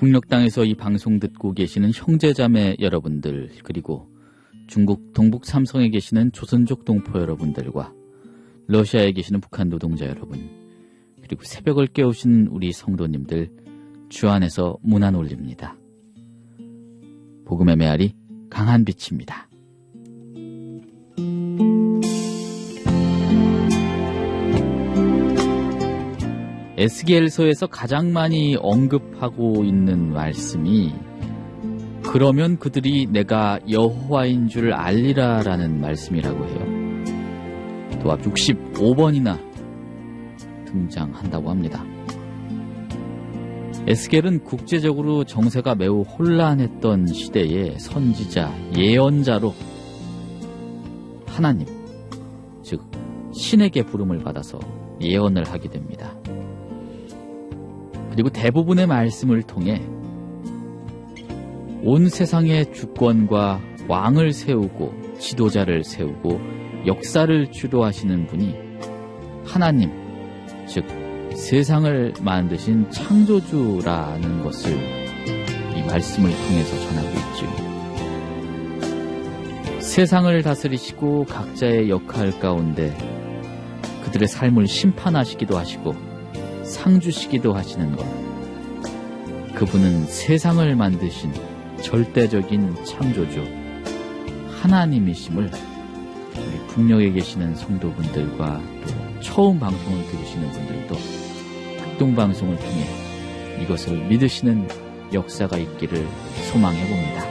북녘 땅에서 이 방송 듣고 계시는 형제자매 여러분들, 그리고 중국 동북 삼성에 계시는 조선족 동포 여러분들과 러시아에 계시는 북한 노동자 여러분, 그리고 새벽을 깨우신 우리 성도님들, 주 안에서 문안 올립니다. 복음의 메아리 강한 빛입니다. 에스겔서에서 가장 많이 언급하고 있는 말씀이 그러면 그들이 내가 여호와인 줄 알리라라는 말씀이라고 해요. 도합 65번이나 등장한다고 합니다. 에스겔은 국제적으로 정세가 매우 혼란했던 시대에 선지자, 예언자로 하나님, 즉 신에게 부름을 받아서 예언을 하게 됩니다. 그리고 대부분의 말씀을 통해 온 세상의 주권과 왕을 세우고 지도자를 세우고 역사를 주도하시는 분이 하나님, 즉 세상을 만드신 창조주라는 것을 이 말씀을 통해서 전하고 있죠. 세상을 다스리시고 각자의 역할 가운데 그들의 삶을 심판하시기도 하시고 상 주시기도 하시는 것, 그분은 세상을 만드신 절대적인 창조주 하나님이심을 우리 북녘에 계시는 성도분들과 또 처음 방송을 들으시는 분들도 극동방송을 통해 이것을 믿으시는 역사가 있기를 소망해 봅니다.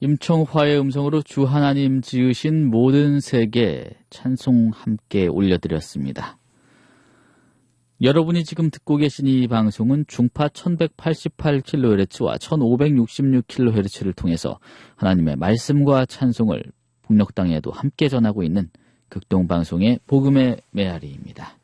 임청화의 음성으로 주 하나님 지으신 모든 세계 찬송 함께 올려드렸습니다. 여러분이 지금 듣고 계신 이 방송은 중파 1188kHz와 1566kHz를 통해서 하나님의 말씀과 찬송을 북녘 땅에도 함께 전하고 있는 극동방송의 복음의 메아리입니다.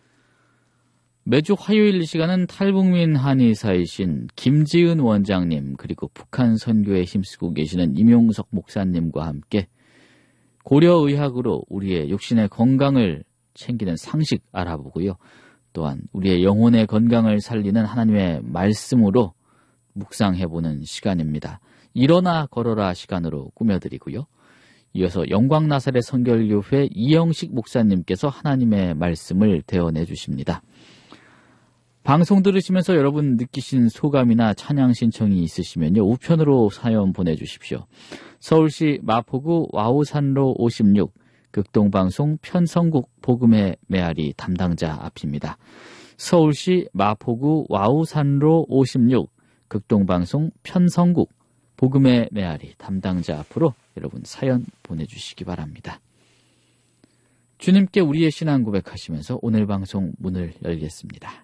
매주 화요일 이 시간은 탈북민 한의사이신 김지은 원장님 그리고 북한 선교에 힘쓰고 계시는 임용석 목사님과 함께 고려의학으로 우리의 육신의 건강을 챙기는 상식 알아보고요. 또한 우리의 영혼의 건강을 살리는 하나님의 말씀으로 묵상해보는 시간입니다. 일어나 걸어라 시간으로 꾸며드리고요. 이어서 영광나사렛 선결교회 이영식 목사님께서 하나님의 말씀을 대언해 주십니다. 방송 들으시면서 여러분 느끼신 소감이나 찬양 신청이 있으시면요. 우편으로 사연 보내주십시오. 서울시 마포구 와우산로 56 극동방송 편성국 복음의 메아리 담당자 앞입니다. 서울시 마포구 와우산로 56 극동방송 편성국 복음의 메아리 담당자 앞으로 여러분 사연 보내주시기 바랍니다. 주님께 우리의 신앙 고백하시면서 오늘 방송 문을 열겠습니다.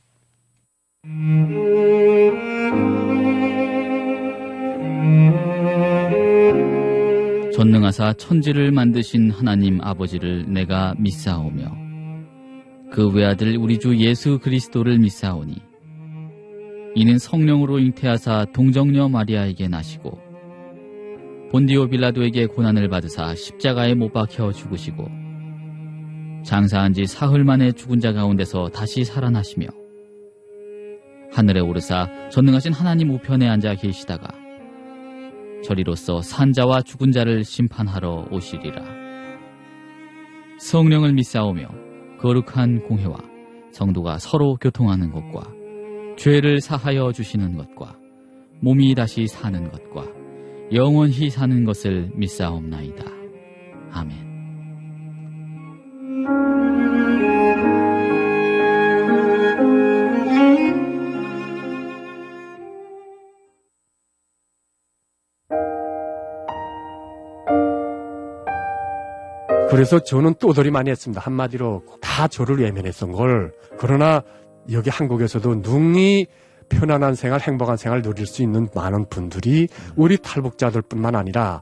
전능하사 천지를 만드신 하나님 아버지를 내가 믿사오며 그 외아들 우리 주 예수 그리스도를 믿사오니 이는 성령으로 잉태하사 동정녀 마리아에게 나시고 본디오 빌라도에게 고난을 받으사 십자가에 못 박혀 죽으시고 장사한 지 사흘 만에 죽은 자 가운데서 다시 살아나시며 하늘에 오르사 전능하신 하나님 우편에 앉아 계시다가 저리로서 산자와 죽은 자를 심판하러 오시리라. 성령을 믿사오며 거룩한 공회와 성도가 서로 교통하는 것과 죄를 사하여 주시는 것과 몸이 다시 사는 것과 영원히 사는 것을 믿사옵나이다. 아멘. 그래서 저는 또돌이 많이 했습니다. 한마디로 다 저를 외면했던 걸. 그러나 여기 한국에서도 능히 편안한 생활, 행복한 생활 누릴 수 있는 많은 분들이 우리 탈북자들뿐만 아니라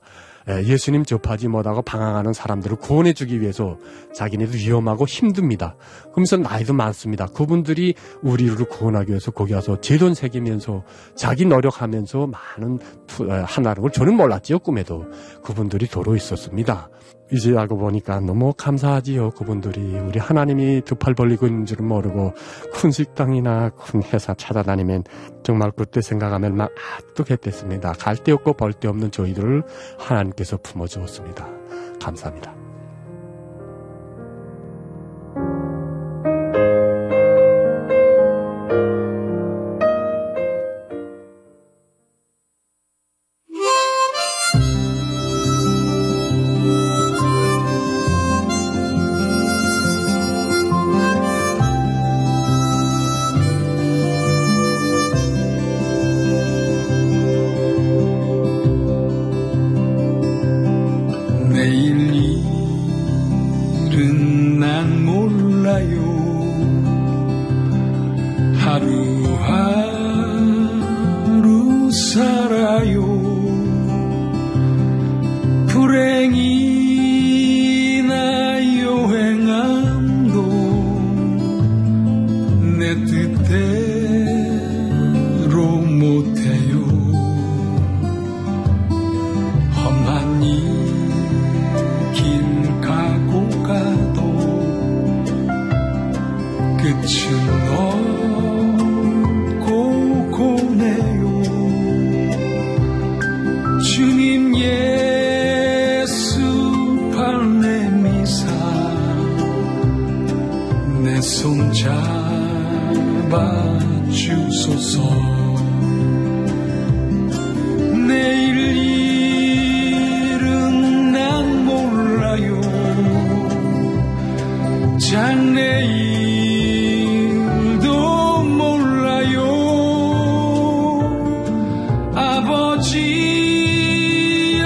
예수님 접하지 못하고 방황하는 사람들을 구원해주기 위해서 자기네도 위험하고 힘듭니다. 그러면서 나이도 많습니다. 그분들이 우리를 구원하기 위해서 거기 와서 제돈 새기면서 자기 노력하면서 많은 하나를 저는 몰랐지요. 꿈에도 그분들이 도로 있었습니다. 이제 알고 보니까 너무 감사하지요. 그분들이 우리 하나님이 두 팔 벌리고 있는 줄은 모르고 큰 식당이나 큰 회사 찾아다니면 정말 그때 생각하면 막 아득했댔습니다. 갈 데 없고 벌 데 없는 저희들을 하나님께서 품어주었습니다. 감사합니다. 아버지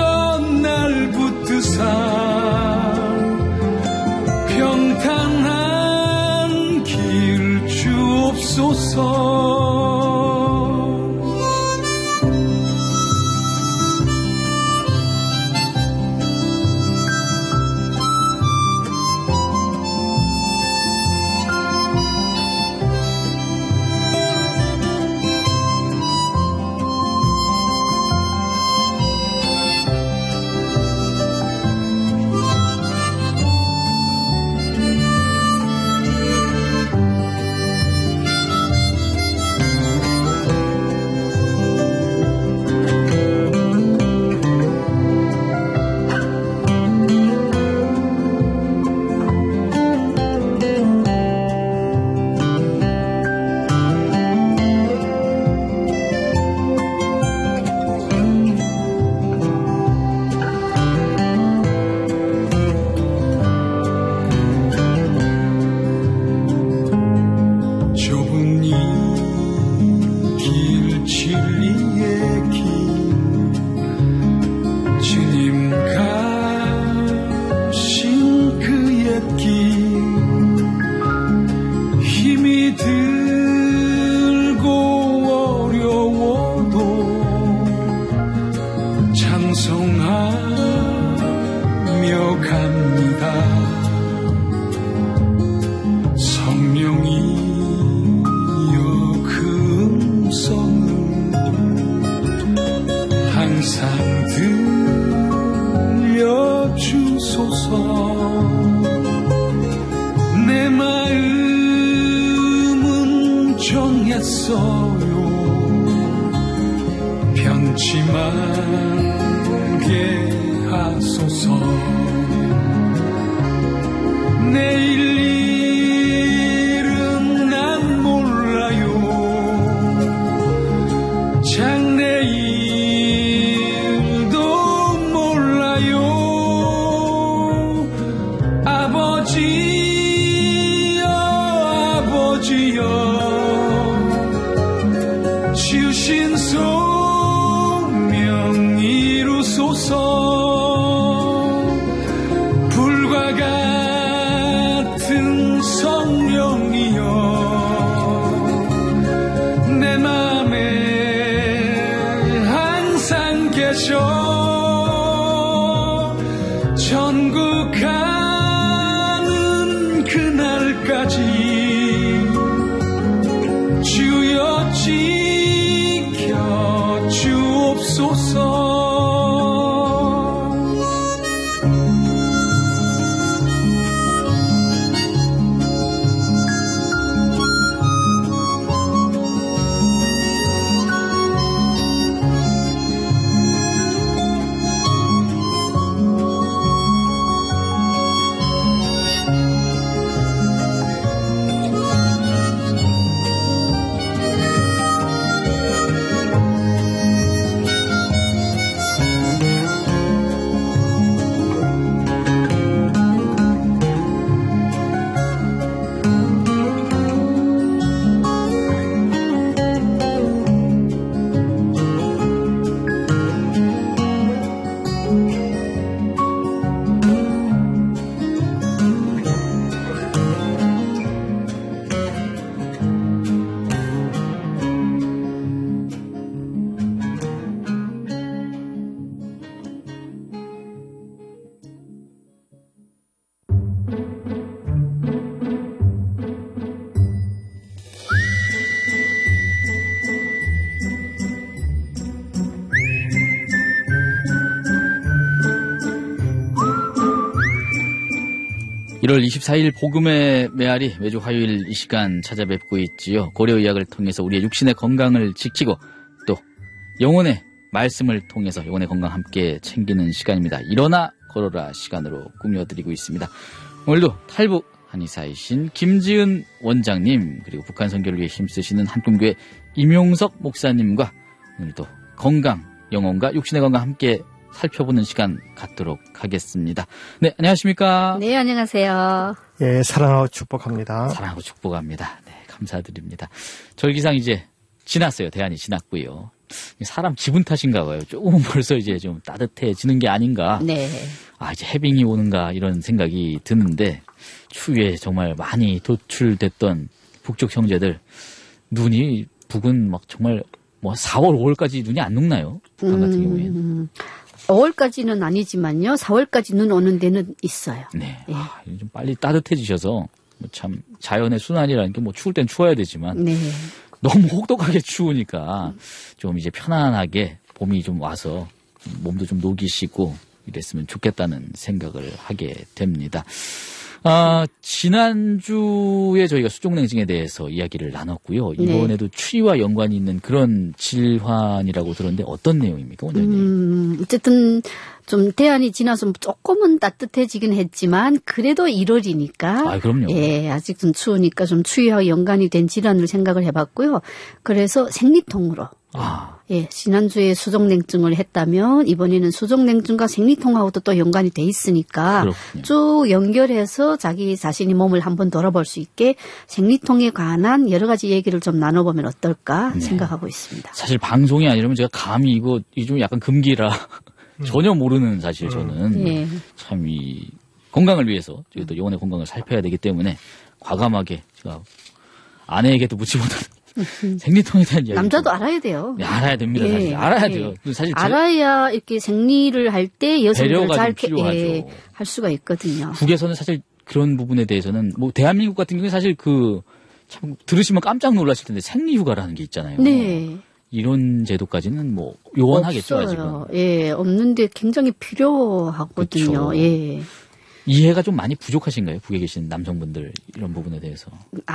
1월 24일 복음의 메아리 매주 화요일 이 시간 찾아뵙고 있지요. 고려의학을 통해서 우리의 육신의 건강을 지키고 또 영혼의 말씀을 통해서 영혼의 건강 함께 챙기는 시간입니다. 일어나 걸어라 시간으로 꾸며드리고 있습니다. 오늘도 탈북 한의사이신 김지은 원장님 그리고 북한 선교를 위해 힘쓰시는 한꿈교회 임용석 목사님과 오늘도 건강, 영혼과 육신의 건강 함께 살펴보는 시간 갖도록 하겠습니다. 네, 안녕하십니까? 네, 안녕하세요. 예, 사랑하고 축복합니다. 사랑하고 축복합니다. 네, 감사드립니다. 절기상 이제 지났어요. 대안이 지났고요. 사람 기분 탓인가 봐요. 조금 벌써 이제 좀 따뜻해지는 게 아닌가. 네. 아, 이제 해빙이 오는가 이런 생각이 드는데 추위에 정말 많이 도출됐던 북쪽 형제들 눈이 북은 막 정말 뭐 4월, 5월까지 눈이 안 녹나요? 북한 같은 경우에. 5월까지는 아니지만요. 4월까지 눈 오는 데는 있어요. 네. 예. 좀 빨리 따뜻해지셔서 뭐 참 자연의 순환이라는 게 뭐 추울 땐 추워야 되지만 네. 너무 혹독하게 추우니까 좀 이제 편안하게 봄이 좀 와서 몸도 좀 녹이시고 이랬으면 좋겠다는 생각을 하게 됩니다. 지난주에 저희가 수족냉증에 대해서 이야기를 나눴고요. 이번에도 추위와 연관이 있는 그런 질환이라고 들었는데 어떤 내용입니까, 원장님? 어쨌든 좀 대안이 지나서 조금은 따뜻해지긴 했지만 그래도 1월이니까 아, 그럼요. 예, 아직 좀 추우니까 좀 추위와 연관이 된 질환을 생각을 해봤고요. 그래서 생리통으로 예, 지난주에 수족냉증을 했다면 이번에는 수족냉증과 생리통하고도 또 연관이 돼 있으니까 그렇군요. 쭉 연결해서 자기 자신이 몸을 한번 돌아볼 수 있게 생리통에 관한 여러 가지 얘기를 좀 나눠보면 어떨까 생각하고 있습니다. 사실 방송이 아니라면 제가 감히 이거 좀 약간 금기라 전혀 모르는 사실 저는 예. 참 이 건강을 위해서 저희도 영혼의 건강을 살펴야 되기 때문에 과감하게 제가 아내에게도 묻지 못한 생리통에 대한 이야기 남자도 알아야 돼요. 네, 알아야 됩니다. 사실 예, 알아야 예. 돼요. 사실 알아야 이렇게 생리를 할 때 여성들 배려가 잘 좀 필요하죠. 할 수가 있거든요. 북에서는 사실 그런 부분에 대해서는 뭐 대한민국 같은 경우에 사실 참 들으시면 깜짝 놀라실 텐데 생리휴가라는 게 있잖아요. 네. 이런 제도까지는 뭐 요원하겠죠 아직은. 없어요. 예, 없는데 굉장히 필요하거든요. 그쵸. 예. 이해가 좀 많이 부족하신가요? 북에 계신 남성분들 이런 부분에 대해서.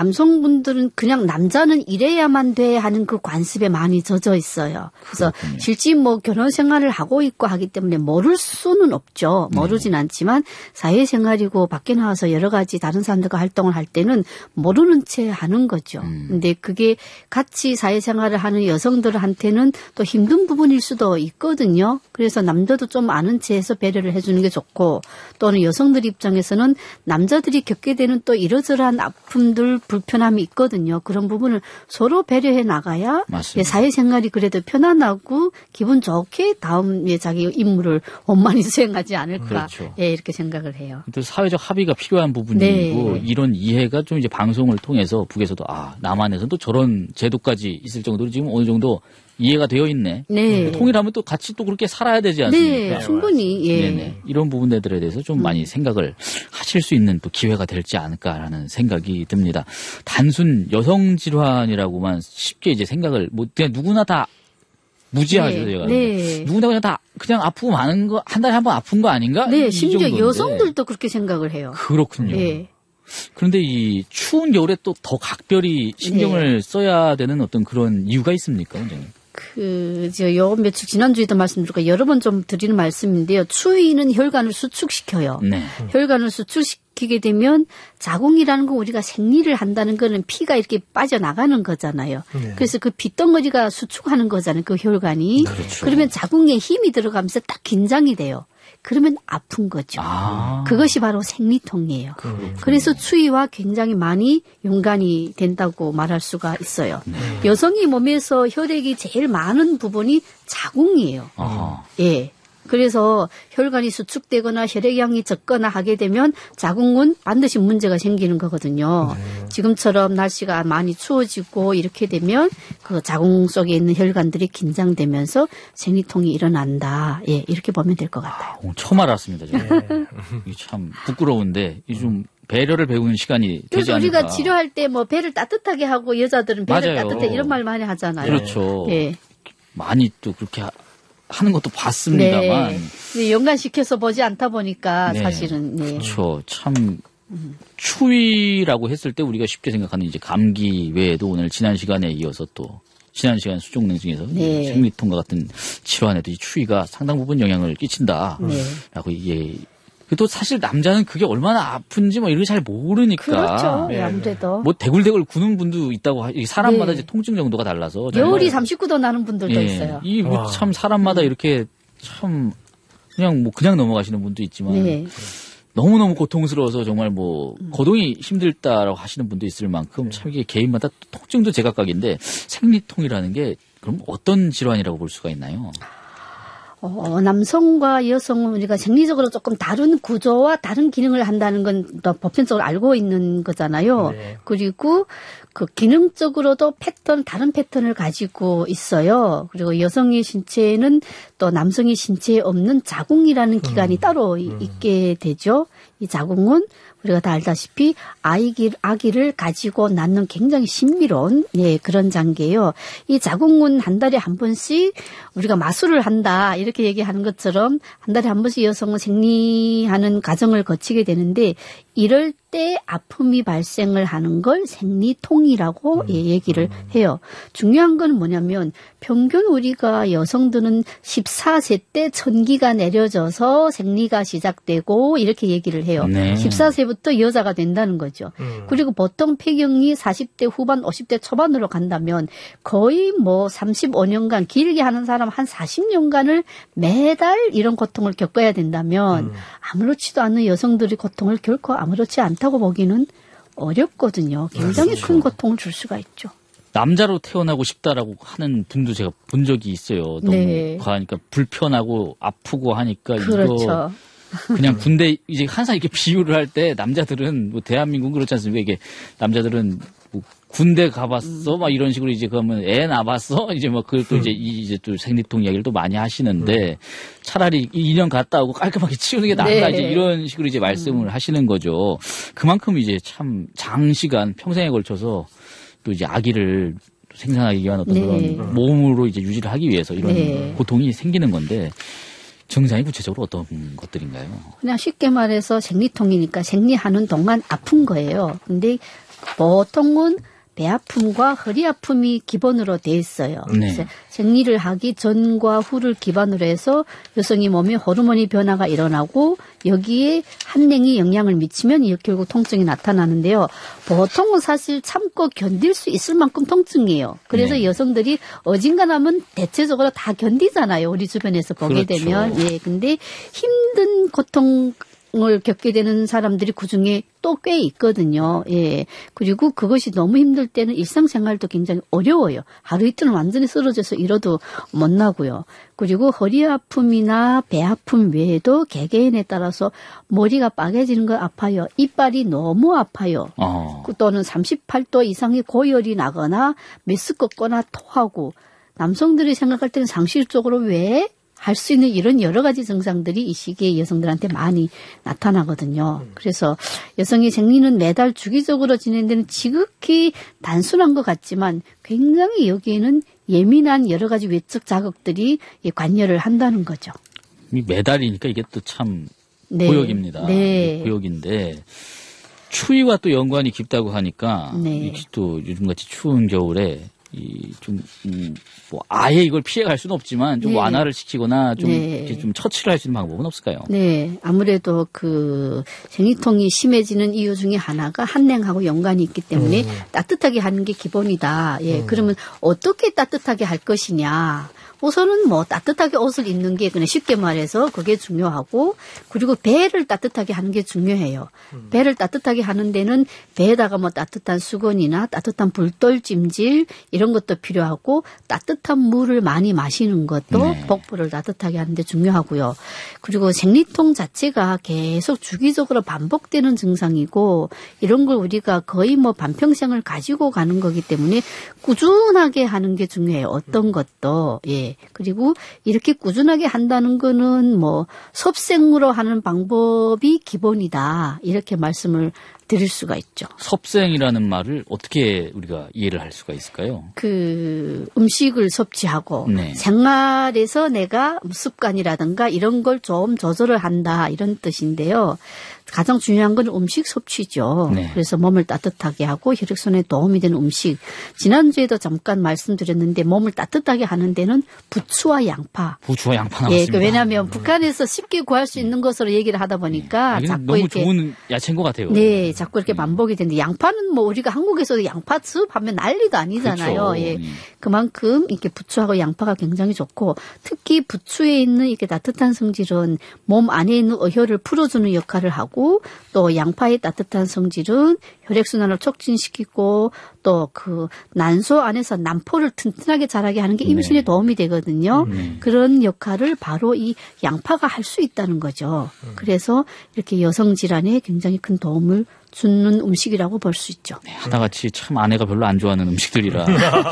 남성분들은 그냥 남자는 이래야만 돼 하는 그 관습에 많이 젖어 있어요. 그래서 그렇군요. 실제 뭐 결혼 생활을 하고 있고 하기 때문에 모를 수는 없죠. 모르진 않지만 사회생활이고 밖에 나와서 여러 가지 다른 사람들과 활동을 할 때는 모르는 채 하는 거죠. 근데 그게 같이 사회생활을 하는 여성들한테는 또 힘든 부분일 수도 있거든요. 그래서 남자도 좀 아는 채해서 배려를 해주는 게 좋고 또는 여성들 입장에서는 남자들이 겪게 되는 또 이러저러한 아픔들, 불편함이 있거든요. 그런 부분을 서로 배려해 나가야 맞습니다. 사회생활이 그래도 편안하고 기분 좋게 다음에 자기 임무를 원만히 수행하지 않을까. 그렇죠. 예, 이렇게 생각을 해요. 또 사회적 합의가 필요한 부분이고 네. 이런 이해가 좀 이제 방송을 통해서 북에서도 남한에서는 또 저런 제도까지 있을 정도로 지금 어느 정도 이해가 되어 있네. 네. 통일하면 또 같이 또 그렇게 살아야 되지 않습니까? 네, 충분히. 예. 네네. 이런 부분들에 대해서 좀 많이 생각을 하실 수 있는 또 기회가 될지 않을까라는 생각이 듭니다. 단순 여성 질환이라고만 쉽게 이제 생각을 그냥 누구나 다 무지하죠, 네. 제가. 네. 누구나 그냥 다 그냥 아프고 마는 거 한 달에 한 번 아픈 거 아닌가? 네, 이 심지어 정도인데. 여성들도 그렇게 생각을 해요. 그렇군요. 예. 그런데 이 추운 겨울에 또 더 각별히 신경을 네. 써야 되는 어떤 그런 이유가 있습니까, 원장님? 요 며칠 지난주에도 말씀드렸고 여러 번 좀 드리는 말씀인데요. 추위는 혈관을 수축시켜요. 네. 혈관을 수축시키게 되면 자궁이라는 건 우리가 생리를 한다는 거는 피가 이렇게 빠져나가는 거잖아요. 네. 그래서 그 빗덩어리가 수축하는 거잖아요. 그 혈관이. 그렇죠. 그러면 자궁에 힘이 들어가면서 딱 긴장이 돼요. 그러면 아픈 거죠. 그것이 바로 생리통이에요. 그래서 추위와 굉장히 많이 연관이 된다고 말할 수가 있어요. 여성의 몸에서 혈액이 제일 많은 부분이 자궁이에요. 아하. 예. 그래서 혈관이 수축되거나 혈액량이 적거나 하게 되면 자궁은 반드시 문제가 생기는 거거든요. 지금처럼 날씨가 많이 추워지고 이렇게 되면 그 자궁 속에 있는 혈관들이 긴장되면서 생리통이 일어난다. 예, 이렇게 보면 될 것 같아요. 오늘 처음 알았습니다. 제가. 이게 참 부끄러운데 이게 좀 배려를 배우는 시간이 되지 그래서 않을까. 우리가 치료할 때 뭐 배를 따뜻하게 하고 여자들은 배를 맞아요. 따뜻해 이런 말 많이 하잖아요. 그렇죠. 예. 많이 또 그렇게 하는 것도 봤습니다만. 네. 연관시켜서 보지 않다 보니까 네. 사실은. 네. 그렇죠. 참 추위라고 했을 때 우리가 쉽게 생각하는 이제 감기 외에도 오늘 지난 시간에 이어서 또 지난 시간 수족냉증에서 네. 생리통과 같은 질환에도 이 추위가 상당 부분 영향을 끼친다라고 네. 이게 또 사실 남자는 그게 얼마나 아픈지 뭐 이런 거 잘 모르니까. 그렇죠. 네. 아무래도. 뭐 대굴대굴 구는 분도 있다고 사람마다 네. 이제 통증 정도가 달라서 겨울이 정말 39도 나는 분들도 예, 있어요. 이 참 사람마다 이렇게 참 그냥 넘어가시는 분도 있지만 네. 너무너무 고통스러워서 정말 뭐 거동이 힘들다라고 하시는 분도 있을 만큼 참 이게 개인마다 통증도 제각각인데 생리통이라는 게 그럼 어떤 질환이라고 볼 수가 있나요? 남성과 여성은 우리가 생리적으로 조금 다른 구조와 다른 기능을 한다는 건 또 보편적으로 알고 있는 거잖아요. 네. 그리고 그 기능적으로도 다른 패턴을 가지고 있어요. 그리고 여성의 신체에는 또 남성의 신체에 없는 자궁이라는 기관이 따로 있게 되죠. 이 자궁은 우리가 다 알다시피 아기를 가지고 낳는 굉장히 신비로운 그런 장기예요. 이 자궁은 한 달에 한 번씩 우리가 마술을 한다 이렇게 얘기하는 것처럼 한 달에 한 번씩 여성은 생리하는 과정을 거치게 되는데 이럴 때 아픔이 발생을 하는 걸 생리통이라고 얘기를 해요. 중요한 건 뭐냐면 평균 우리가 여성들은 14세 때 천기가 내려져서 생리가 시작되고 이렇게 얘기를 해요. 네. 14세부터 여자가 된다는 거죠. 그리고 보통 폐경이 40대 후반, 50대 초반으로 간다면 거의 뭐 35년간 길게 하는 사람 한 40년간을 매달 이런 고통을 겪어야 된다면 아무렇지도 않은 여성들의 고통을 결코 아무렇지 않다고 보기는 어렵거든요. 굉장히 큰 고통을 줄 수가 있죠. 남자로 태어나고 싶다라고 하는 분도 제가 본 적이 있어요. 너무 가니까 불편하고 아프고 하니까 그렇죠. 이거 그냥 군대 이제 항상 이렇게 비유를 할 때 남자들은 뭐 대한민국은 그렇지 않습니까? 이게 남자들은 뭐 군대 가봤어 막 이런 식으로 이제 그러면 애 낳아봤어 이제 뭐 그걸 또 이제 또 생리통 이야기를 또 많이 하시는데 차라리 2년 갔다 오고 깔끔하게 치우는 게 낫다 이제 이런 식으로 이제 말씀을 하시는 거죠. 그만큼 이제 참 장시간 평생에 걸쳐서 또 이제 아기를 생산하기 위한 어떤 그런 몸으로 이제 유지를 하기 위해서 이런 고통이 생기는 건데 증상이 구체적으로 어떤 것들인가요? 그냥 쉽게 말해서 생리통이니까 생리하는 동안 아픈 거예요. 근데 보통은 배 아픔과 허리 아픔이 기본으로 돼 있어요. 그래서 생리를 하기 전과 후를 기반으로 해서 여성의 몸에 호르몬이 변화가 일어나고 여기에 한랭이 영향을 미치면 결국 통증이 나타나는데요. 보통은 사실 참고 견딜 수 있을 만큼 통증이에요. 그래서 여성들이 어진간하면 대체적으로 다 견디잖아요. 우리 주변에서 보게 되면. 근데 힘든 고통을 겪게 되는 사람들이 그중에 또 꽤 있거든요. 그리고 그것이 너무 힘들 때는 일상생활도 굉장히 어려워요. 하루 이틀은 완전히 쓰러져서 일어도 못 나고요. 그리고 허리 아픔이나 배 아픔 외에도 개개인에 따라서 머리가 빠개지는 거 아파요. 이빨이 너무 아파요. 또는 38도 이상의 고열이 나거나 메스껍거나 토하고 남성들이 생각할 때는 상식적으로 왜 할 수 있는 이런 여러 가지 증상들이 이 시기에 여성들한테 많이 나타나거든요. 그래서 여성의 생리는 매달 주기적으로 진행되는 지극히 단순한 것 같지만 굉장히 여기에는 예민한 여러 가지 외적 자극들이 관여를 한다는 거죠. 매달이니까 이게 또 참 고역입니다. 고역인데 추위와 또 연관이 깊다고 하니까 또 요즘같이 추운 겨울에 뭐 아예 이걸 피해갈 수는 없지만 좀 완화를 시키거나 좀 처치를 할 수 있는 방법은 없을까요? 네, 아무래도 그 생리통이 심해지는 이유 중에 하나가 한랭하고 연관이 있기 때문에 따뜻하게 하는 게 기본이다. 그러면 어떻게 따뜻하게 할 것이냐? 우선은 뭐 따뜻하게 옷을 입는 게 그냥 쉽게 말해서 그게 중요하고 그리고 배를 따뜻하게 하는 게 중요해요. 배를 따뜻하게 하는 데는 배에다가 뭐 따뜻한 수건이나 따뜻한 불돌찜질 이런 것도 필요하고 따뜻한 물을 많이 마시는 것도 복부를 따뜻하게 하는 데 중요하고요. 그리고 생리통 자체가 계속 주기적으로 반복되는 증상이고 이런 걸 우리가 거의 뭐 반평생을 가지고 가는 거기 때문에 꾸준하게 하는 게 중요해요. 어떤 것도. 그리고 이렇게 꾸준하게 한다는 거는 뭐 섭생으로 하는 방법이 기본이다. 이렇게 말씀을 드릴 수가 있죠. 섭생이라는 말을 어떻게 우리가 이해를 할 수가 있을까요? 그 음식을 섭취하고 생활에서 내가 습관이라든가 이런 걸 좀 조절을 한다. 이런 뜻인데요. 가장 중요한 건 음식 섭취죠. 그래서 몸을 따뜻하게 하고 혈액순환에 도움이 되는 음식. 지난주에도 잠깐 말씀드렸는데 몸을 따뜻하게 하는 데는 부추와 양파. 부추와 양파 나왔습니다. 왜냐하면 북한에서 쉽게 구할 수 있는 것으로 얘기를 하다 보니까 자꾸 너무 이렇게 좋은 야채인 것 같아요. 네, 자꾸 이렇게 반복이 되는데 양파는 뭐 우리가 한국에서도 양파 즙하면 난리도 아니잖아요. 그렇죠. 예. 그만큼 이렇게 부추하고 양파가 굉장히 좋고 특히 부추에 있는 이렇게 따뜻한 성질은 몸 안에 있는 어혈을 풀어주는 역할을 하고 또 양파의 따뜻한 성질은 혈액순환을 촉진시키고 또 그 난소 안에서 난포를 튼튼하게 자라게 하는 게 임신에 네. 도움이 되거든요. 그런 역할을 바로 이 양파가 할 수 있다는 거죠. 그래서 이렇게 여성 질환에 굉장히 큰 도움을 주는 음식이라고 볼 수 있죠. 네, 하나같이 참 아내가 별로 안 좋아하는 음식들이라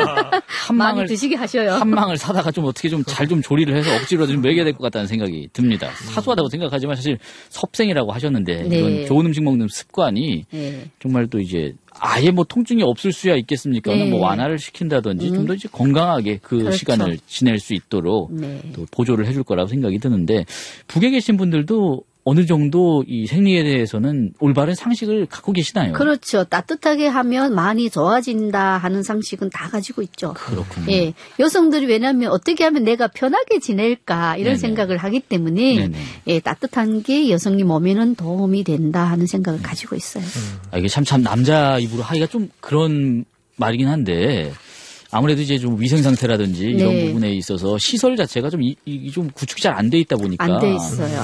많이 드시게 하셔요. 한 망을 사다가 좀 어떻게 좀 잘 좀 조리를 해서 억지로라도 좀 먹여야 될 것 같다는 생각이 듭니다. 사소하다고 생각하지만 사실 섭생이라고 하셨는데 네. 이런 좋은 음식 먹는 습관이 네. 정말 또 이제 아예 뭐 통증이 없을 수야 있겠습니까? 네. 뭐 완화를 시킨다든지 좀 더 이제 건강하게 그 그렇죠. 시간을 지낼 수 있도록 네. 또 보조를 해줄 거라고 생각이 드는데 북에 계신 분들도 어느 정도 이 생리에 대해서는 올바른 상식을 갖고 계시나요? 그렇죠. 따뜻하게 하면 많이 좋아진다 하는 상식은 다 가지고 있죠. 그렇군요. 예. 여성들이 왜냐하면 어떻게 하면 내가 편하게 지낼까 이런 네네. 생각을 하기 때문에 네네. 예, 따뜻한 게 여성의 몸에는 도움이 된다 하는 생각을 가지고 있어요. 아, 이게 참 남자 입으로 하기가 좀 그런 말이긴 한데 아무래도 이제 좀 위생 상태라든지 이런 네. 부분에 있어서 시설 자체가 좀 좀 구축이 잘 안 돼 있다 보니까 안 돼 있어요.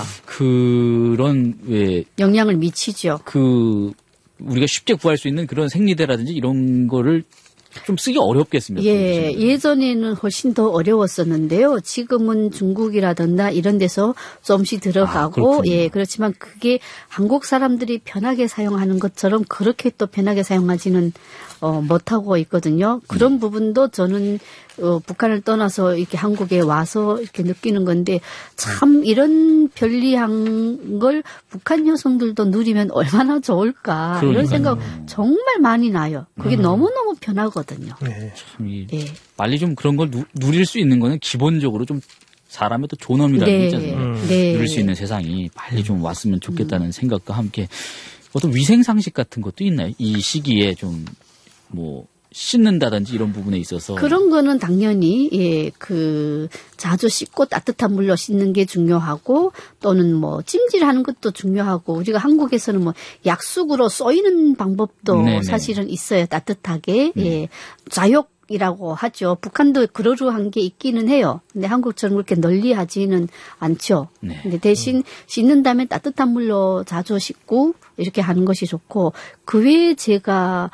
그런 왜 영향을 미치죠. 그 우리가 쉽게 구할 수 있는 그런 생리대라든지 이런 거를 좀 쓰기 어렵겠습니다. 예, 예전에는 훨씬 더 어려웠었는데요. 지금은 중국이라든가 이런 데서 조금씩 들어가고, 그렇군요. 예, 그렇지만 그게 한국 사람들이 편하게 사용하는 것처럼 그렇게 또 편하게 사용하지는 못하고 있거든요. 그런 부분도 저는 북한을 떠나서 이렇게 한국에 와서 이렇게 느끼는 건데 참 이런 편리한 걸 북한 여성들도 누리면 얼마나 좋을까 이런 그러니까요. 생각 정말 많이 나요. 그게 너무너무 편하거든요. 네. 참 예. 빨리 좀 그런 걸 누릴 수 있는 거는 기본적으로 좀 사람의 또 존엄이라는 게 있잖아요. 네. 누릴 수 있는 세상이 빨리 좀 왔으면 좋겠다는 생각과 함께 어떤 위생 상식 같은 것도 있나요? 이 시기에 좀 뭐 씻는다든지 이런 부분에 있어서 그런 거는 당연히 예, 자주 씻고 따뜻한 물로 씻는 게 중요하고 또는 뭐 찜질하는 것도 중요하고 우리가 한국에서는 뭐 약수구로 쏘이는 방법도 네네. 사실은 있어요. 따뜻하게 예, 좌욕이라고 하죠. 북한도 그러한 게 있기는 해요. 근데 한국처럼 그렇게 널리 하지는 않죠. 네. 근데 대신 씻는 다음에 따뜻한 물로 자주 씻고 이렇게 하는 것이 좋고 그 외에 제가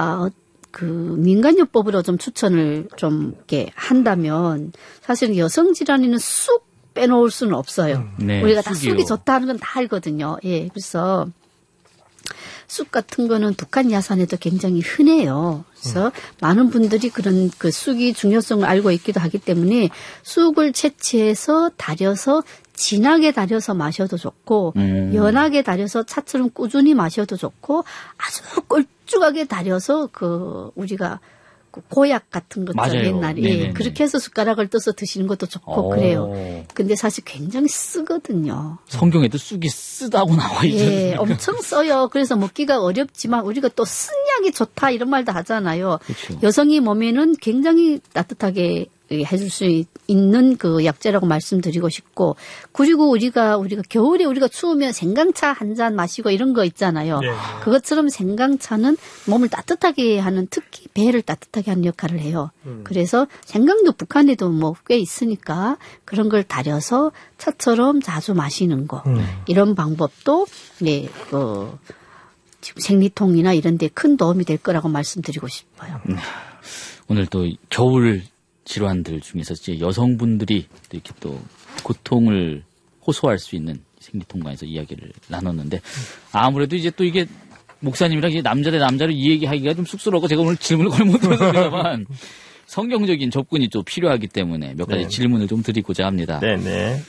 민간요법으로 좀 추천을 좀 이렇게 한다면 사실은 여성 질환에는 쑥 빼놓을 수는 없어요. 네, 우리가 다 쑥이요. 쑥이 좋다는 건 다 알거든요. 예, 그래서 쑥 같은 거는 북한 야산에도 굉장히 흔해요. 그래서 많은 분들이 그런 그 쑥이 중요성을 알고 있기도 하기 때문에 쑥을 채취해서 달여서 진하게 달여서 마셔도 좋고 연하게 달여서 차처럼 꾸준히 마셔도 좋고 아주 껄쭉하게 달여서 우리가 고약 같은 것들 맞아요. 옛날에 네네네. 그렇게 해서 숟가락을 떠서 드시는 것도 좋고 그래요. 근데 사실 굉장히 쓰거든요. 성경에도 쑥이 쓰다고 나와 있잖아요. 예, 엄청 써요. 그래서 먹기가 어렵지만 우리가 또 쓴 약이 좋다 이런 말도 하잖아요. 그렇죠. 여성이 몸에는 굉장히 따뜻하게 해줄 수 있는 그 약재라고 말씀드리고 싶고 그리고 우리가 겨울에 우리가 추우면 생강차 한 잔 마시고 이런 거 있잖아요. 네. 그것처럼 생강차는 몸을 따뜻하게 하는 특히 배를 따뜻하게 하는 역할을 해요. 그래서 생강도 북한에도 뭐 꽤 있으니까 그런 걸 달여서 차처럼 자주 마시는 거 이런 방법도 네, 지금 생리통이나 이런 데 큰 도움이 될 거라고 말씀드리고 싶어요. 오늘 또 겨울 질환들 중에서 이제 여성분들이 또 이렇게 또 고통을 호소할 수 있는 생리통관에서 이야기를 나눴는데 아무래도 이제 또 이게 목사님이랑 이제 남자 대 남자로 이 얘기하기가 좀 쑥스러워 제가 오늘 질문을 거의 못 드렸습니다만 성경적인 접근이 좀 필요하기 때문에 몇 가지 네. 질문을 좀 드리고자 합니다. 네네.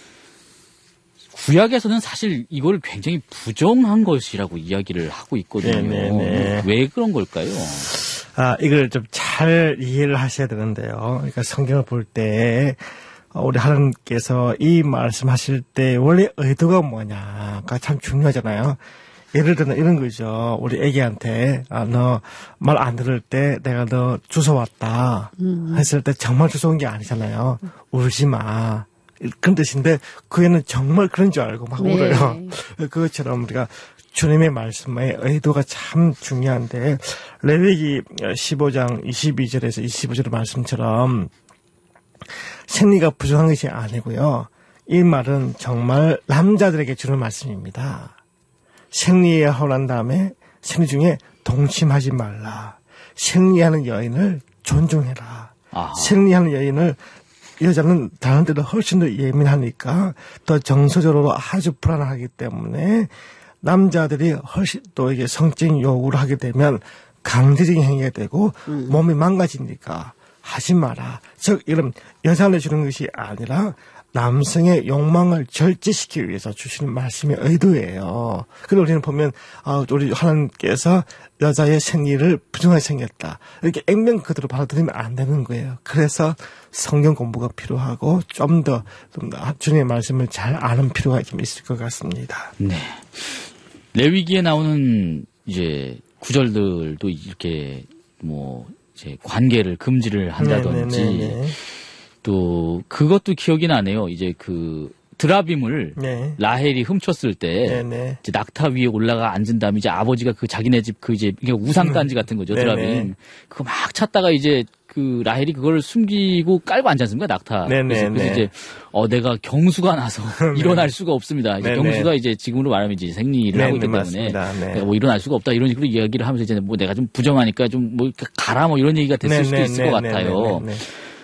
구약에서는 사실 이걸 굉장히 부정한 것이라고 이야기를 하고 있거든요. 네네네. 왜 그런 걸까요? 이걸 좀 잘 이해를 하셔야 되는데요. 그러니까 성경을 볼 때, 우리 하나님께서 이 말씀하실 때 원래 의도가 뭐냐가 참 중요하잖아요. 예를 들면 이런 거죠. 우리 애기한테, 너 말 안 들을 때 내가 너 주워왔다. 했을 때 정말 주워온 게 아니잖아요. 울지 마. 그런 뜻인데, 그 애는 정말 그런 줄 알고 막 네. 울어요. 그것처럼 우리가 주님의 말씀의 의도가 참 중요한데 레위기 15장 22절에서 25절 말씀처럼 생리가 부정한 것이 아니고요. 이 말은 정말 남자들에게 주는 말씀입니다. 생리해야 하고 다음에 생리 중에 동침하지 말라. 생리하는 여인을 존중해라. 아하. 생리하는 여인을 여자는 다른 데도 훨씬 더 예민하니까 더 정서적으로 아주 불안하기 때문에 남자들이 훨씬 또 이게 성적인 요구를 하게 되면 강제적인 행위가 되고 몸이 망가지니까 하지 마라. 즉 이런 여자를 주는 것이 아니라 남성의 욕망을 절제시키기 위해서 주시는 말씀의 의도예요. 그래서 우리는 보면 우리 하나님께서 여자의 생리를 부정하게 생겼다. 이렇게 액면 그대로 받아들이면 안 되는 거예요. 그래서 성경 공부가 필요하고 좀 더 주님의 말씀을 잘 아는 필요가 좀 있을 것 같습니다. 네. 레위기에 나오는 이제 구절들도 이렇게 뭐 이제 관계를 금지를 한다든지 네네네네. 또 그것도 기억이 나네요. 이제 그 드라빔을 네. 라헬이 훔쳤을 때 네네. 이제 낙타 위에 올라가 앉은 다음에 이제 아버지가 그 자기네 집 그 이제 이게 우상간지 같은 거죠. 네네. 드라빔. 그거 막 찾다가 이제 그 라헬이 그걸 숨기고 깔고 앉지 않습니까? 낙타. 네네. 그래서 이제 내가 경수가 나서 일어날 수가 없습니다. 이제 네네. 경수가 이제 지금으로 말하면 이제 생리를 하고 있기 때문에 맞습니다. 네. 그러니까 뭐 일어날 수가 없다 이런 식으로 이야기를 하면서 이제 뭐 내가 좀 부정하니까 좀 뭐 가라 뭐 이런 얘기가 됐을 수도 있을 것 같아요. 네네.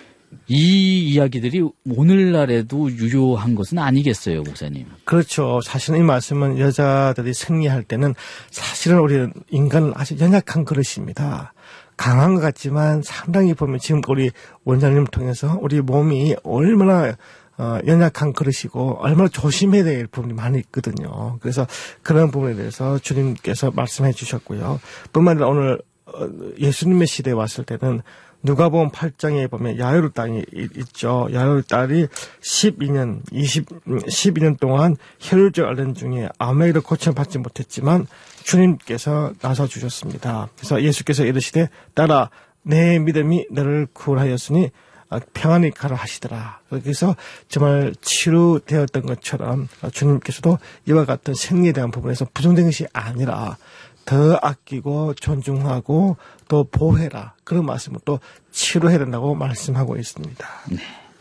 이 이야기들이 오늘날에도 유효한 것은 아니겠어요, 목사님? 그렇죠. 사실은 이 말씀은 여자들이 생리할 때는 사실은 우리 인간은 아주 연약한 그릇입니다. 강한 것 같지만 상당히 보면 지금 우리 원장님을 통해서 우리 몸이 얼마나 연약한 그릇이고 얼마나 조심해야 될 부분이 많이 있거든요. 그래서 그런 부분에 대해서 주님께서 말씀해 주셨고요. 뿐만 아니라 오늘 예수님의 시대에 왔을 때는 누가복음 8장에 보면 야이로 딸이 있죠. 야이로 딸이 12년 동안 혈류증 앓는 중에 아무에게도 고침받지 못했지만 주님께서 나서 주셨습니다. 그래서 예수께서 이르시되 딸아 내 믿음이 너를 구원하였으니 평안히 가라 하시더라. 그래서 정말 치료되었던 것처럼 주님께서도 이와 같은 생리에 대한 부분에서 부정된 것이 아니라 더 아끼고 존중하고 또 보호해라. 그런 말씀을 또 치료해야 된다고 말씀하고 있습니다. 네.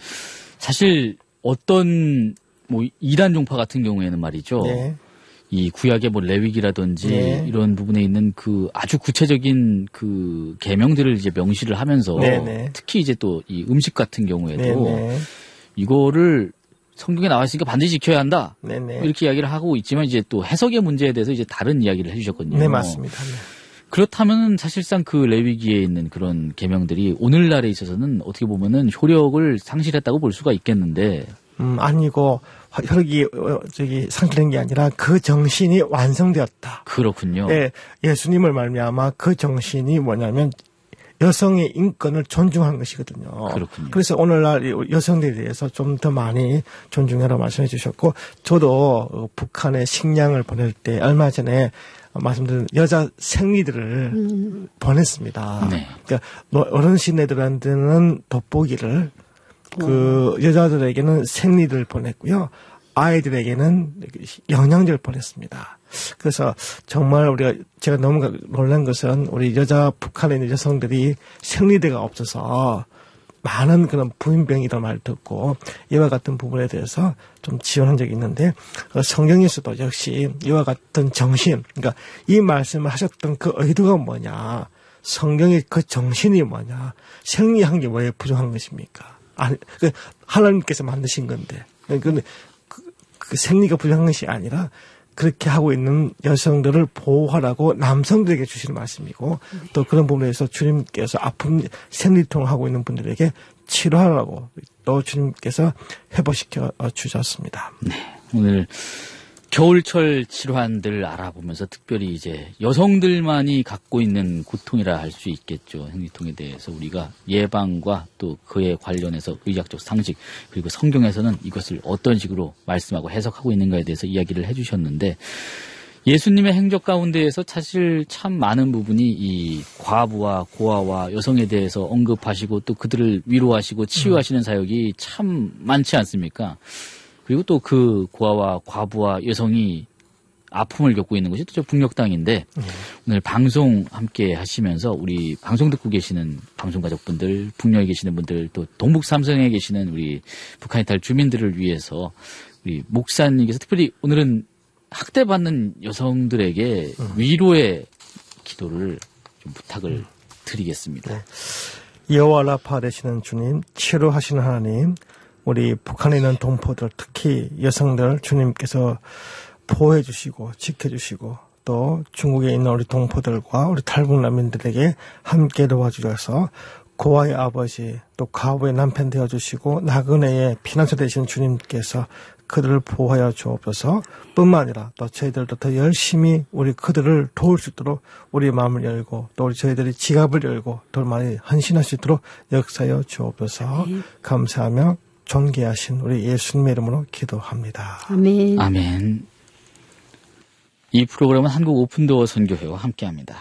사실 어떤 뭐 이단 종파 같은 경우에는 말이죠. 네. 이 구약의 뭐 레위기라든지 네. 이런 부분에 있는 그 아주 구체적인 그 계명들을 이제 명시를 하면서 네네. 특히 이제 또 이 음식 같은 경우에도 네네. 이거를 성경에 나와 있으니까 반드시 지켜야 한다. 네네. 이렇게 이야기를 하고 있지만 이제 또 해석의 문제에 대해서 이제 다른 이야기를 해주셨거든요. 네, 맞습니다. 네. 그렇다면 사실상 그 레위기에 있는 그런 계명들이 오늘날에 있어서는 어떻게 보면은 효력을 상실했다고 볼 수가 있겠는데. 아니고 혈액이 상실된 게 아니라 그 정신이 완성되었다. 그렇군요. 네, 예수님을 말미암아 그 정신이 뭐냐면 여성의 인권을 존중하는 것이거든요. 그렇군요. 그래서 오늘날 여성들에 대해서 좀 더 많이 존중하라고 말씀해 주셨고 저도 북한에 식량을 보낼 때 얼마 전에 말씀드린 여자 생리들을 보냈습니다. 네. 그러니까 어르신애들한테는 돋보기를 그 여자들에게는 생리를 보냈고요. 아이들에게는 영양제를 보냈습니다. 그래서 정말 제가 너무 놀란 것은 우리 북한에 있는 여성들이 생리대가 없어서 많은 그런 부인병이라는 말을 듣고 이와 같은 부분에 대해서 좀 지원한 적이 있는데 성경에서도 역시 이와 같은 정신, 그러니까 이 말씀을 하셨던 그 의도가 뭐냐, 성경의 그 정신이 뭐냐, 생리한 게 왜 부정한 것입니까? 아니, 하나님께서 만드신 건데, 근데 그 생리가 부정한 것이 아니라 그렇게 하고 있는 여성들을 보호하라고 남성들에게 주시는 말씀이고 또 그런 부분에서 주님께서 아픈 생리통을 하고 있는 분들에게 치료하라고 또 주님께서 회복시켜 주셨습니다. 네. 오늘 겨울철 질환들 알아보면서 특별히 이제 여성들만이 갖고 있는 고통이라 할 수 있겠죠. 생리통에 대해서 우리가 예방과 또 그에 관련해서 의학적 상식 그리고 성경에서는 이것을 어떤 식으로 말씀하고 해석하고 있는가에 대해서 이야기를 해주셨는데 예수님의 행적 가운데에서 사실 참 많은 부분이 이 과부와 고아와 여성에 대해서 언급하시고 또 그들을 위로하시고 치유하시는 사역이 참 많지 않습니까? 그리고 또 그 고아와 과부와 여성이 아픔을 겪고 있는 곳이 또 저 북녘 땅인데 오늘 방송 함께 하시면서 우리 방송 듣고 계시는 방송 가족분들, 북녘에 계시는 분들, 또 동북 삼성에 계시는 우리 북한 이탈 주민들을 위해서 우리 목사님께서 특별히 오늘은 학대받는 여성들에게 위로의 기도를 좀 부탁을 드리겠습니다. 여호와 라파 되시는 주님, 치료하시는 하나님, 우리 북한에 있는 동포들, 특히 여성들 주님께서 보호해 주시고 지켜주시고 또 중국에 있는 우리 동포들과 우리 탈북 난민들에게 함께 도와주셔서 고아의 아버지 또 가부의 남편 되어주시고 나그네의 피난처 되시는 주님께서 그들을 보호하여 주옵소서. 뿐만 아니라 또 저희들도 더 열심히 우리 그들을 도울 수 있도록 우리 마음을 열고 또 우리 저희들이 지갑을 열고 더 많이 헌신할 수 있도록 역사하여 주옵소서. 감사하며 존귀하신 우리 예수님의 이름으로 기도합니다. 아멘. 아멘. 이 프로그램은 한국 오픈도어 선교회와 함께합니다.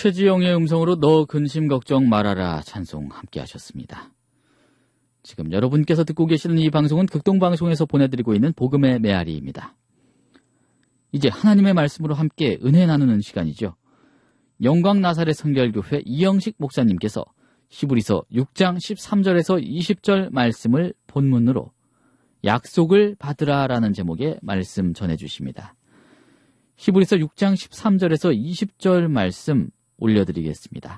최지영의 음성으로 너 근심 걱정 말아라 찬송 함께 하셨습니다. 지금 여러분께서 듣고 계시는 이 방송은 극동방송에서 보내드리고 있는 복음의 메아리입니다. 이제 하나님의 말씀으로 함께 은혜 나누는 시간이죠. 영광 나사렛 성결교회 이영식 목사님께서 히브리서 6장 13절에서 20절 말씀을 본문으로 약속을 받으라라는 제목의 말씀 전해주십니다. 히브리서 6장 13절에서 20절 말씀 올려드리겠습니다.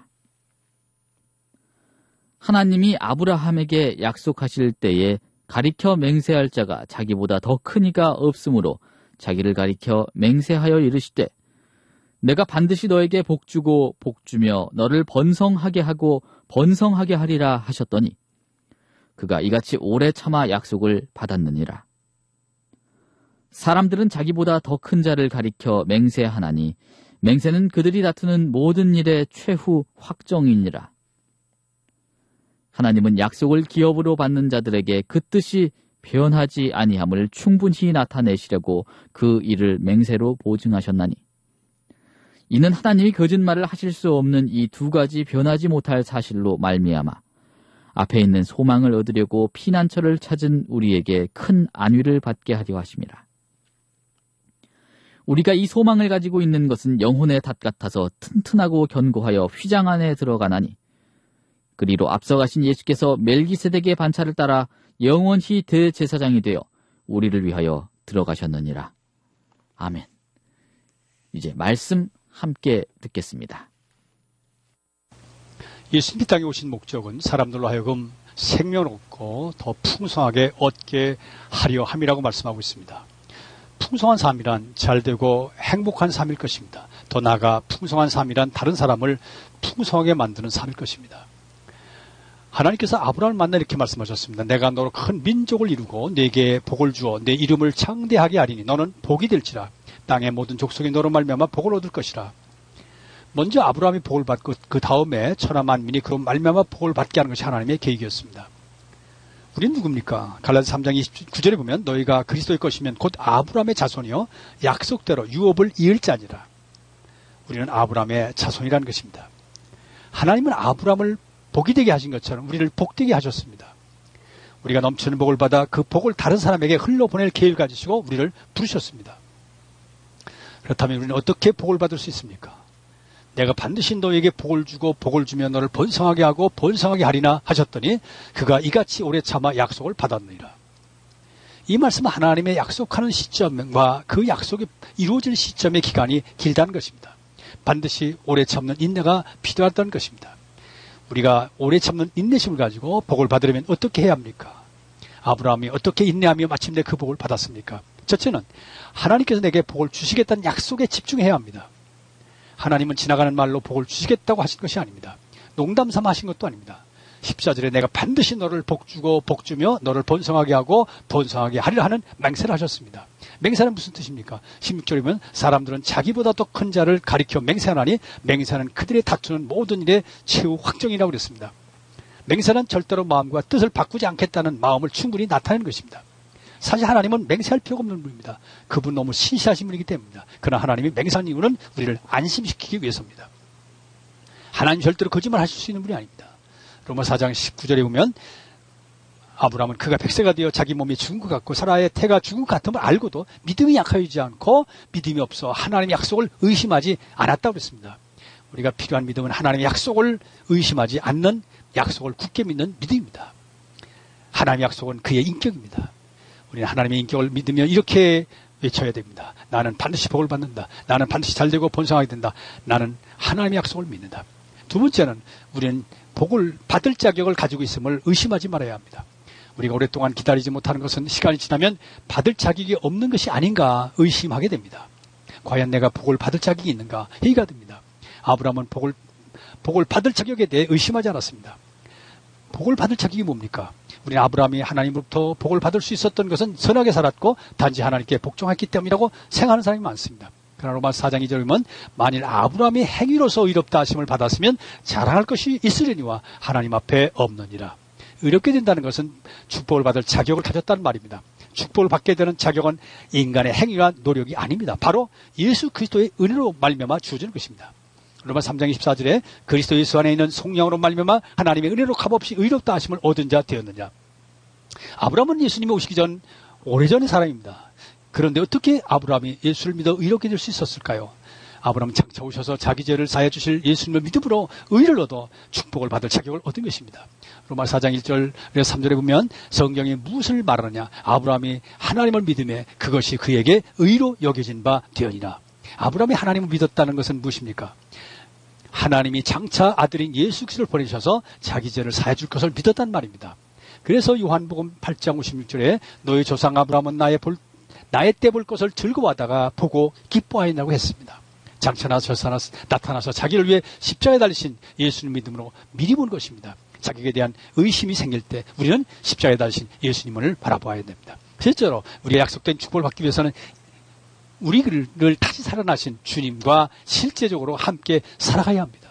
하나님이 아브라함에게 약속하실 때에 가리켜 맹세할 자가 자기보다 더 큰 이가 없으므로 자기를 가리켜 맹세하여 이르시되 내가 반드시 너에게 복주고 복주며 너를 번성하게 하고 번성하게 하리라 하셨더니 그가 이같이 오래 참아 약속을 받았느니라. 사람들은 자기보다 더 큰 자를 가리켜 맹세하나니 맹세는 그들이 다투는 모든 일의 최후 확정이니라. 하나님은 약속을 기업으로 받는 자들에게 그 뜻이 변하지 아니함을 충분히 나타내시려고 그 일을 맹세로 보증하셨나니 이는 하나님이 거짓말을 하실 수 없는 이 두 가지 변하지 못할 사실로 말미암아 앞에 있는 소망을 얻으려고 피난처를 찾은 우리에게 큰 안위를 받게 하려 하심이라. 우리가 이 소망을 가지고 있는 것은 영혼의 닷 같아서 튼튼하고 견고하여 휘장 안에 들어가나니 그리로 앞서가신 예수께서 멜기세덱의 반차를 따라 영원히 대제사장이 되어 우리를 위하여 들어가셨느니라. 아멘. 이제 말씀 함께 듣겠습니다. 예수님 이 땅에 오신 목적은 사람들로 하여금 생명을 얻고 더 풍성하게 얻게 하려 함이라고 말씀하고 있습니다. 풍성한 삶이란 잘되고 행복한 삶일 것입니다. 더 나아가 풍성한 삶이란 다른 사람을 풍성하게 만드는 삶일 것입니다. 하나님께서 아브라함을 만나 이렇게 말씀하셨습니다. 내가 너로 큰 민족을 이루고 네게 복을 주어 내 이름을 창대하게 하리니 너는 복이 될지라. 땅의 모든 족속이 너로 말미암아 복을 얻을 것이라. 먼저 아브라함이 복을 받고 그 다음에 천하 만민이 그로 말미암아 복을 받게 하는 것이 하나님의 계획이었습니다. 우리는 누굽니까? 갈라디아 3장 29절에 보면 너희가 그리스도의 것이면 곧 아브라함의 자손이요 약속대로 유업을 이을 자니라. 우리는 아브라함의 자손이라는 것입니다. 하나님은 아브라함을 복이 되게 하신 것처럼 우리를 복되게 하셨습니다. 우리가 넘치는 복을 받아 그 복을 다른 사람에게 흘러보낼 계획을 가지시고 우리를 부르셨습니다. 그렇다면 우리는 어떻게 복을 받을 수 있습니까? 내가 반드시 너에게 복을 주고 복을 주며 너를 번성하게 하고 번성하게 하리나 하셨더니 그가 이같이 오래 참아 약속을 받았느니라. 이 말씀은 하나님의 약속하는 시점과 그 약속이 이루어질 시점의 기간이 길다는 것입니다. 반드시 오래 참는 인내가 필요하다는 것입니다. 우리가 오래 참는 인내심을 가지고 복을 받으려면 어떻게 해야 합니까? 아브라함이 어떻게 인내하며 마침내 그 복을 받았습니까? 첫째는 하나님께서 내게 복을 주시겠다는 약속에 집중해야 합니다. 하나님은 지나가는 말로 복을 주시겠다고 하신 것이 아닙니다. 농담 삼아 하신 것도 아닙니다. 14절에 내가 반드시 너를 복주고 복주며 너를 번성하게 하고 번성하게 하리라 하는 맹세를 하셨습니다. 맹세는 무슨 뜻입니까? 16절에 보면 사람들은 자기보다 더 큰 자를 가리켜 맹세하나니 맹세는 그들의 다투는 모든 일의 최후 확정이라고 그랬습니다. 맹세는 절대로 마음과 뜻을 바꾸지 않겠다는 마음을 충분히 나타내는 것입니다. 사실 하나님은 맹세할 필요가 없는 분입니다. 그분 너무 신실하신 분이기 때문입니다. 그러나 하나님이 맹세한 이유는 우리를 안심시키기 위해서입니다. 하나님 절대로 거짓말 하실 수 있는 분이 아닙니다. 로마 4장 19절에 보면 아브라함은 그가 100세가 되어 자기 몸이 죽은 것 같고 사라의 태가 죽은 것 같음을 알고도 믿음이 약하지 않고 믿음이 없어 하나님의 약속을 의심하지 않았다고 그랬습니다. 우리가 필요한 믿음은 하나님의 약속을 의심하지 않는 약속을 굳게 믿는 믿음입니다. 하나님의 약속은 그의 인격입니다. 우리는 하나님의 인격을 믿으며 이렇게 외쳐야 됩니다. 나는 반드시 복을 받는다. 나는 반드시 잘되고 번성하게 된다. 나는 하나님의 약속을 믿는다. 두 번째는 우리는 복을 받을 자격을 가지고 있음을 의심하지 말아야 합니다. 우리가 오랫동안 기다리지 못하는 것은 시간이 지나면 받을 자격이 없는 것이 아닌가 의심하게 됩니다. 과연 내가 복을 받을 자격이 있는가 회의가 됩니다. 아브라함은 복을 받을 자격에 대해 의심하지 않았습니다. 복을 받을 자격이 뭡니까? 우리는 아브라함이 하나님으로부터 복을 받을 수 있었던 것은 선하게 살았고 단지 하나님께 복종했기 때문이라고 생각하는 사람이 많습니다. 그러나 로마서 4장 2절에 보면 만일 아브라함이 행위로서 의롭다 하심을 받았으면 자랑할 것이 있으려니와 하나님 앞에 없느니라. 의롭게 된다는 것은 축복을 받을 자격을 가졌다는 말입니다. 축복을 받게 되는 자격은 인간의 행위와 노력이 아닙니다. 바로 예수 그리스도의 은혜로 말미암아 주어지는 것입니다. 로마 3장 24절에 그리스도 예수 안에 있는 성령으로 말미암아 하나님의 은혜로 값없이 의롭다 하심을 얻은 자 되었느냐. 아브라함은 예수님이 오시기 전 오래전의 사람입니다. 그런데 어떻게 아브라함이 예수를 믿어 의롭게 될 수 있었을까요? 아브라함은 장차 오셔서 자기 죄를 사해 주실 예수님을 믿음으로 의를 얻어 축복을 받을 자격을 얻은 것입니다. 로마 4장 1절 3절에 보면 성경이 무엇을 말하느냐. 아브라함이 하나님을 믿음에 그것이 그에게 의로 여겨진 바 되었니라. 아브라함이 하나님을 믿었다는 것은 무엇입니까? 하나님이 장차 아들인 예수 그리스도를 보내셔서 자기 죄를 사해 줄 것을 믿었단 말입니다. 그래서 요한복음 8장 56절에 너희 조상 아브라함은 나의 때 볼 것을 즐거워하다가 보고 기뻐하였다고 했습니다. 장차 나타나서 자기를 위해 십자가에 달리신 예수님 믿음으로 미리 본 것입니다. 자기에 대한 의심이 생길 때 우리는 십자가에 달리신 예수님을 바라봐야 됩니다. 실제로 우리가 약속된 축복을 받기 위해서는 우리를 다시 살아나신 주님과 실제적으로 함께 살아가야 합니다.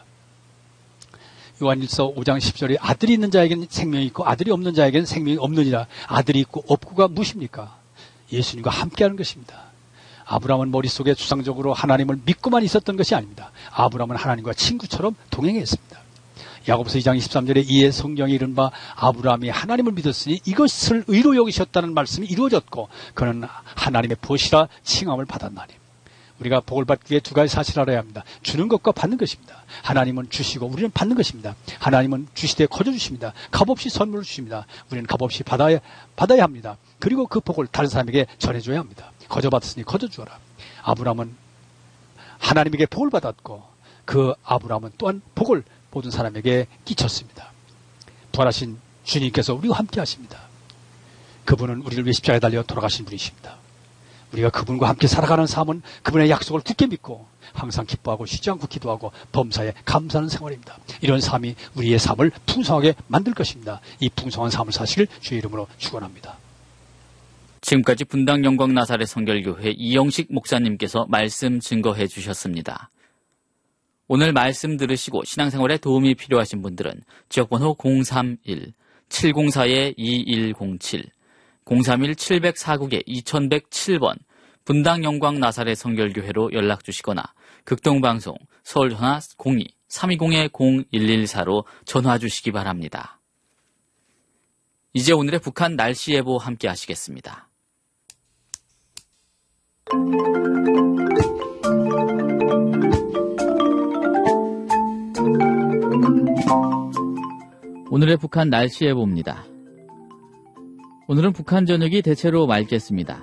요한일서 5장 10절에 아들이 있는 자에게는 생명이 있고 아들이 없는 자에게는 생명이 없느니라. 아들이 있고 없고가 무엇입니까? 예수님과 함께하는 것입니다. 아브라함은 머릿속에 추상적으로 하나님을 믿고만 있었던 것이 아닙니다. 아브라함은 하나님과 친구처럼 동행했습니다. 야고보서 2장 23절에 이에 성경이 이른바 아브라함이 하나님을 믿었으니 이것을 의로 여기셨다는 말씀이 이루어졌고 그는 하나님의 벗이라 칭함을 받았나니. 우리가 복을 받기 위해 두 가지 사실을 알아야 합니다. 주는 것과 받는 것입니다. 하나님은 주시고 우리는 받는 것입니다. 하나님은 주시되 거저주십니다. 값없이 선물을 주십니다. 우리는 값없이 받아야 합니다. 그리고 그 복을 다른 사람에게 전해줘야 합니다. 거저받았으니 거저주어라. 아브라함은 하나님에게 복을 받았고 그 아브라함은 또한 복을 모든 사람에게 끼쳤습니다. 부활하신 주님께서 우리와 함께 하십니다. 그분은 우리를 위해 십자가에 달려 돌아가신 분이십니다. 우리가 그분과 함께 살아가는 삶은 그분의 약속을 굳게 믿고 항상 기뻐하고 쉬지 않고 기도하고 범사에 감사하는 생활입니다. 이런 삶이 우리의 삶을 풍성하게 만들 것입니다. 이 풍성한 삶을 사시길 주의 이름으로 축원합니다. 지금까지 분당 영광 나사렛 성결교회 이영식 목사님께서 말씀 증거해 주셨습니다. 오늘 말씀 들으시고 신앙생활에 도움이 필요하신 분들은 지역번호 031-704-2107, 031-704-2107번 분당 영광 나사렛 성결교회로 연락 주시거나 극동방송 서울전화 02-320-0114로 전화 주시기 바랍니다. 이제 오늘의 북한 날씨 예보 함께 하시겠습니다. 오늘의 북한 날씨 예보입니다. 오늘은 북한 전역이 대체로 맑겠습니다.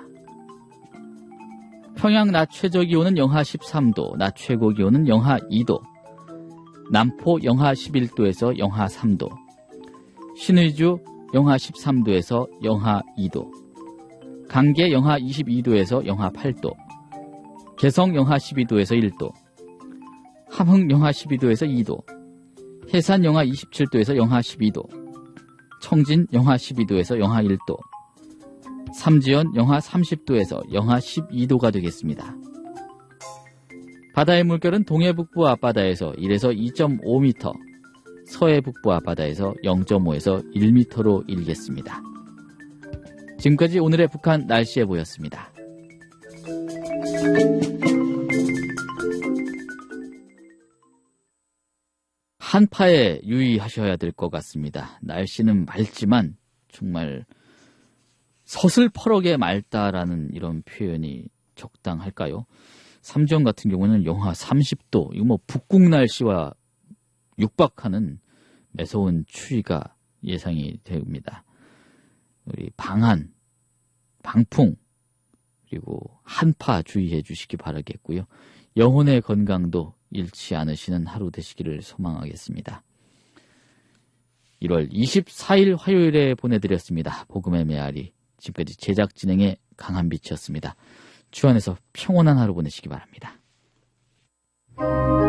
평양 낮 최저기온은 영하 13도, 낮 최고기온은 영하 2도, 남포 영하 11도에서 영하 3도, 신의주 영하 13도에서 영하 2도, 강계 영하 22도에서 영하 8도, 개성 영하 12도에서 1도, 함흥 영하 12도에서 2도, 해산 영하 27도에서 영하 12도, 청진 영하 12도에서 영하 1도, 삼지연 영하 30도에서 영하 12도가 되겠습니다. 바다의 물결은 동해북부 앞바다에서 1에서 2.5m, 서해북부 앞바다에서 0.5에서 1m로 일겠습니다. 지금까지 오늘의 북한 날씨 예보였습니다. 한파에 유의하셔야 될 것 같습니다. 날씨는 맑지만 정말 서슬퍼렇게 맑다라는 이런 표현이 적당할까요? 삼지연 같은 경우는 영하 30도, 이거 북극 날씨와 육박하는 매서운 추위가 예상이 됩니다. 우리 방한, 방풍, 그리고 한파 주의해 주시기 바라겠고요. 영혼의 건강도 잃지 않으시는 하루 되시기를 소망하겠습니다. 1월 24일 화요일에 보내드렸습니다. 복음의 메아리. 지금까지 제작 진행의 강한빛이었습니다. 주안에서 평온한 하루 보내시기 바랍니다.